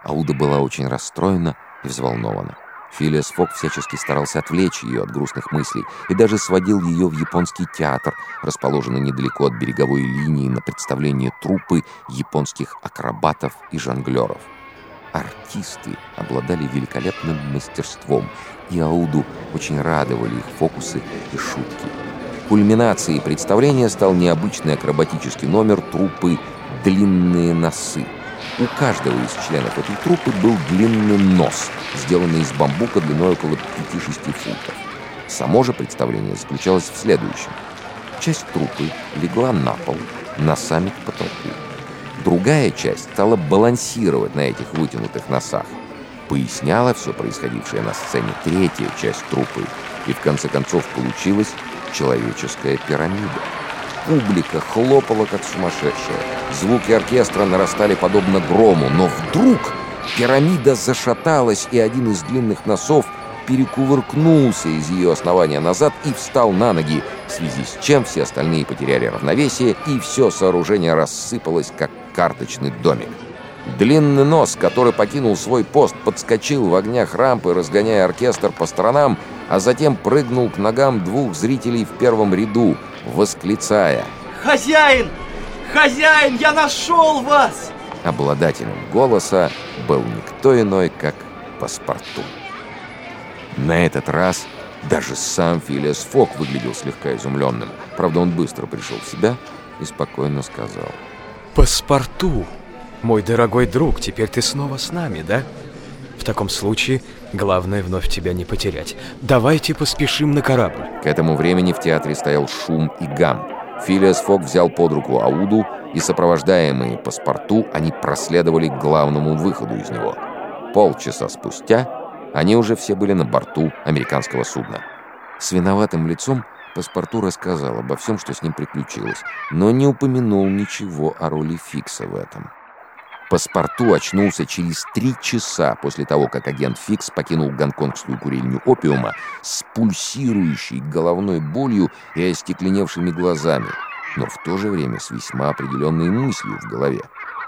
Ауда была очень расстроена и взволнована. Филиас Фок всячески старался отвлечь ее от грустных мыслей и даже сводил ее в японский театр, расположенный недалеко от береговой линии, на представление труппы японских акробатов и жонглеров. Артисты обладали великолепным мастерством, и Ауду очень радовали их фокусы и шутки. Кульминацией представления стал необычный акробатический номер труппы «Длинные носы». У каждого из членов этой труппы был длинный нос, сделанный из бамбука длиной около 5-6 футов. Само же представление заключалось в следующем. Часть труппы легла на пол, носами к потолку. Другая часть стала балансировать на этих вытянутых носах. Поясняла все происходившее на сцене третья часть труппы, и в конце концов получилась человеческая пирамида. Публика хлопала, как сумасшедшая. Звуки оркестра нарастали подобно грому, но вдруг пирамида зашаталась, и один из длинных носов перекувыркнулся из ее основания назад и встал на ноги, в связи с чем все остальные потеряли равновесие, и все сооружение рассыпалось, как карточный домик. Длинный нос, который покинул свой пост, подскочил в огнях рампы, разгоняя оркестр по сторонам, а затем прыгнул к ногам двух зрителей в первом ряду, восклицая: «Хозяин! Хозяин, я нашел вас!» Обладателем голоса был никто иной, как Паспарту. На этот раз даже сам Филиас Фок выглядел слегка изумленным. Правда, он быстро пришел в себя и спокойно сказал: «Паспарту, мой дорогой друг, теперь ты снова с нами, да? В таком случае главное вновь тебя не потерять. Давайте поспешим на корабль». К этому времени в театре стоял шум и гам. Филиас Фок взял под руку Ауду, и, сопровождаемые Паспарту, они проследовали к главному выходу из него. Полчаса спустя они уже все были на борту американского судна. С виноватым лицом Паспарту рассказал обо всем, что с ним приключилось, но не упомянул ничего о роли Фикса в этом. Паспарту очнулся через 3 часа после того, как агент Фикс покинул гонконгскую курильню опиума с пульсирующей головной болью и остекленевшими глазами, но в то же время с весьма определенной мыслью в голове.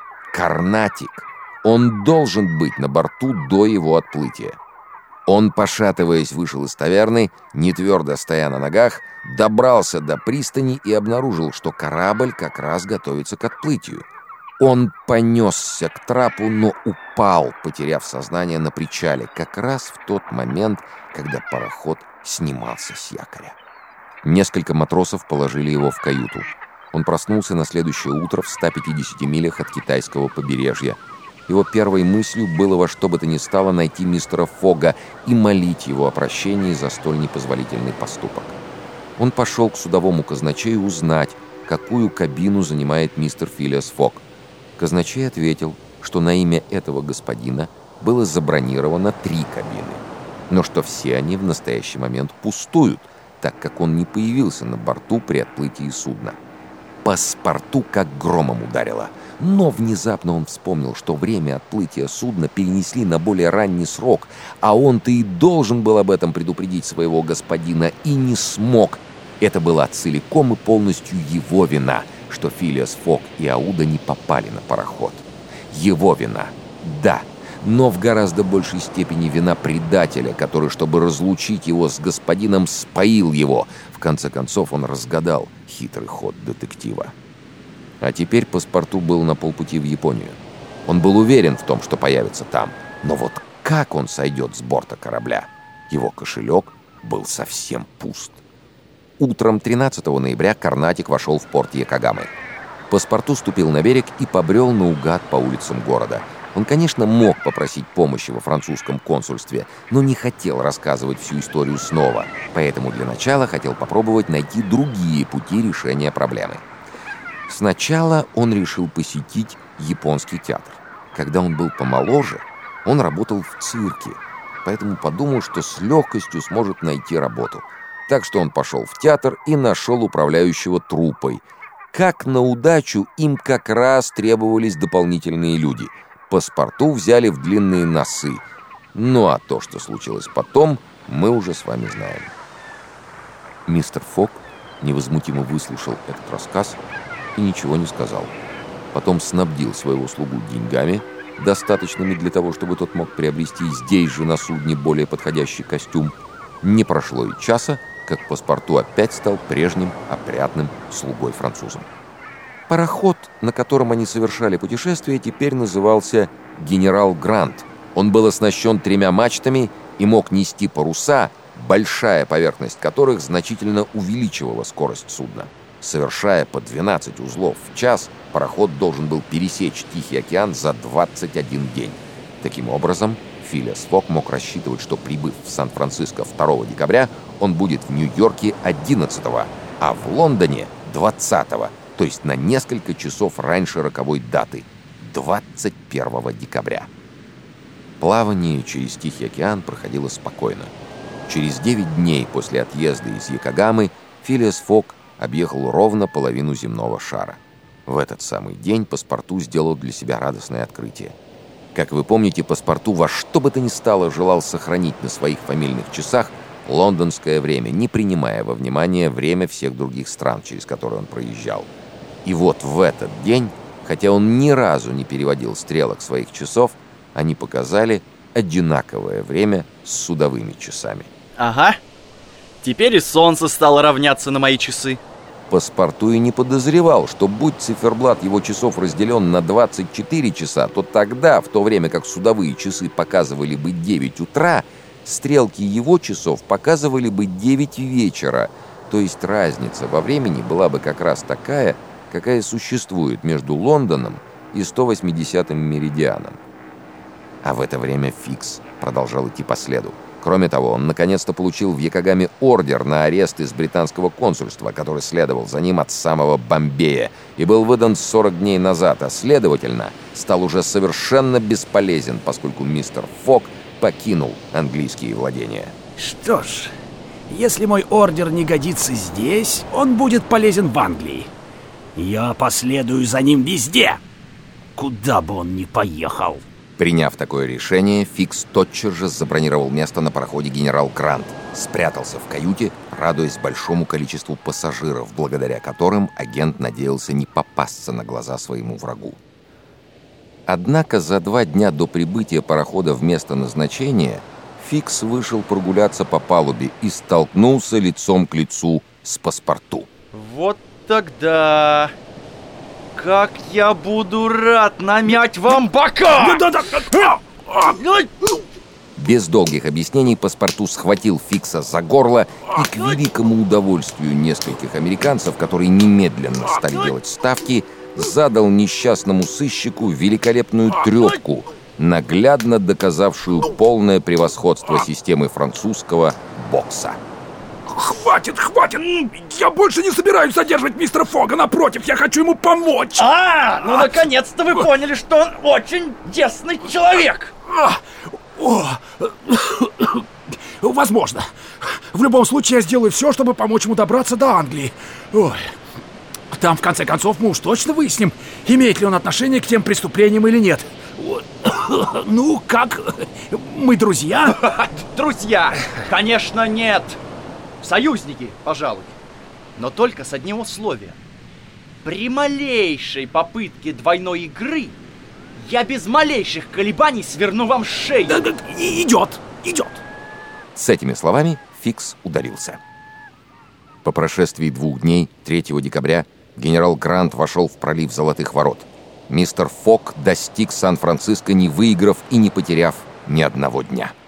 Карнатик! Он должен быть на борту до его отплытия. Он, пошатываясь, вышел из таверны, не твердо стоя на ногах, добрался до пристани и обнаружил, что корабль как раз готовится к отплытию. Он понесся к трапу, но упал, потеряв сознание на причале, как раз в тот момент, когда пароход снимался с якоря. Несколько матросов положили его в каюту. Он проснулся на следующее утро в 150 милях от китайского побережья. Его первой мыслью было во что бы то ни стало найти мистера Фога и молить его о прощении за столь непозволительный поступок. Он пошел к судовому казначею узнать, какую кабину занимает мистер Филиас Фок. Казначей ответил, что на имя этого господина было забронировано 3 кабины, но что все они в настоящий момент пустуют, так как он не появился на борту при отплытии судна. Паспарту как громом ударило, но внезапно он вспомнил, что время отплытия судна перенесли на более ранний срок, а он-то и должен был об этом предупредить своего господина и не смог. Это была целиком и полностью его вина, что Филиас Фок и Ауда не попали на пароход. Его вина, да, но в гораздо большей степени вина предателя, который, чтобы разлучить его с господином, споил его. В конце концов, он разгадал хитрый ход детектива. А теперь Паспарту был на полпути в Японию. Он был уверен в том, что появится там. Но вот как он сойдет с борта корабля? Его кошелек был совсем пуст. Утром 13 ноября Карнатик вошел в порт Якогамы. Паспарту ступил на берег и побрел наугад по улицам города. Он, конечно, мог попросить помощи во французском консульстве, но не хотел рассказывать всю историю снова, поэтому для начала хотел попробовать найти другие пути решения проблемы. Сначала он решил посетить японский театр. Когда он был помоложе, он работал в цирке, поэтому подумал, что с легкостью сможет найти работу. Так что он пошел в театр и нашел управляющего труппой. Как на удачу, им как раз требовались дополнительные люди. Паспарту взяли в длинные носы. Ну а то, что случилось потом, мы уже с вами знаем. Мистер Фок невозмутимо выслушал этот рассказ и ничего не сказал. Потом снабдил своего слугу деньгами достаточными для того, чтобы тот мог приобрести здесь же на судне более подходящий костюм. Не прошло и часа, как паспорту опять стал прежним опрятным слугой-французом. Пароход, на котором они совершали путешествие, теперь назывался «Генерал Грант». Он был оснащен 3 мачтами и мог нести паруса, большая поверхность которых значительно увеличивала скорость судна. Совершая по 12 узлов в час, пароход должен был пересечь Тихий океан за 21 день. Таким образом, Филиас Фок мог рассчитывать, что, прибыв в Сан-Франциско 2 декабря, он будет в Нью-Йорке 11-го, а в Лондоне 20-го, то есть на несколько часов раньше роковой даты – 21 декабря. Плавание через Тихий океан проходило спокойно. Через 9 дней после отъезда из Йокогамы Филиас Фок объехал ровно половину земного шара. В этот самый день паспорту сделал для себя радостное открытие. Как вы помните, паспорту во что бы то ни стало желал сохранить на своих фамильных часах лондонское время, не принимая во внимание время всех других стран, через которые он проезжал. И вот в этот день, хотя он ни разу не переводил стрелок своих часов, они показали одинаковое время с судовыми часами. Ага, теперь и солнце стало равняться на мои часы. Паспорту и не подозревал, что будь циферблат его часов разделен на 24 часа, то тогда, в то время как судовые часы показывали бы 9 утра, стрелки его часов показывали бы 9 вечера. То есть разница во времени была бы как раз такая, какая существует между Лондоном и 180-м меридианом. А в это время Фикс продолжал идти по следу. Кроме того, он наконец-то получил в Йокогаме ордер на арест из британского консульства, который следовал за ним от самого Бомбея, и был выдан 40 дней назад, а следовательно, стал уже совершенно бесполезен, поскольку мистер Фок покинул английские владения. Что ж, если мой ордер не годится здесь, он будет полезен в Англии. Я последую за ним везде, куда бы он ни поехал. Приняв такое решение, Фикс тотчас же забронировал место на пароходе «Генерал Грант», спрятался в каюте, радуясь большому количеству пассажиров, благодаря которым агент надеялся не попасться на глаза своему врагу. Однако за 2 дня до прибытия парохода в место назначения Фикс вышел прогуляться по палубе и столкнулся лицом к лицу с паспорту. Вот тогда... как я буду рад намять вам бока! Без долгих объяснений паспорту схватил Фикса за горло и к великому удовольствию нескольких американцев, которые немедленно стали делать ставки, задал несчастному сыщику великолепную трёпку, наглядно доказавшую полное превосходство системы французского бокса. Хватит! Я больше не собираюсь задерживать мистера Фога, напротив, я хочу ему помочь! Ну наконец-то вы поняли, что он очень десный человек! Возможно. В любом случае, я сделаю все, чтобы помочь ему добраться до Англии. Ой. Там, в конце концов, мы уж точно выясним, имеет ли он отношение к тем преступлениям или нет. Ну, как? Мы друзья? Друзья! Конечно, нет! Союзники, пожалуй. Но только с одним условием. При малейшей попытке двойной игры я без малейших колебаний сверну вам шею. Идет. С этими словами Фикс удалился. По прошествии 2 дней, 3 декабря, генерал Грант вошел в пролив Золотых ворот. Мистер Фок достиг Сан-Франциско, не выиграв и не потеряв ни одного дня.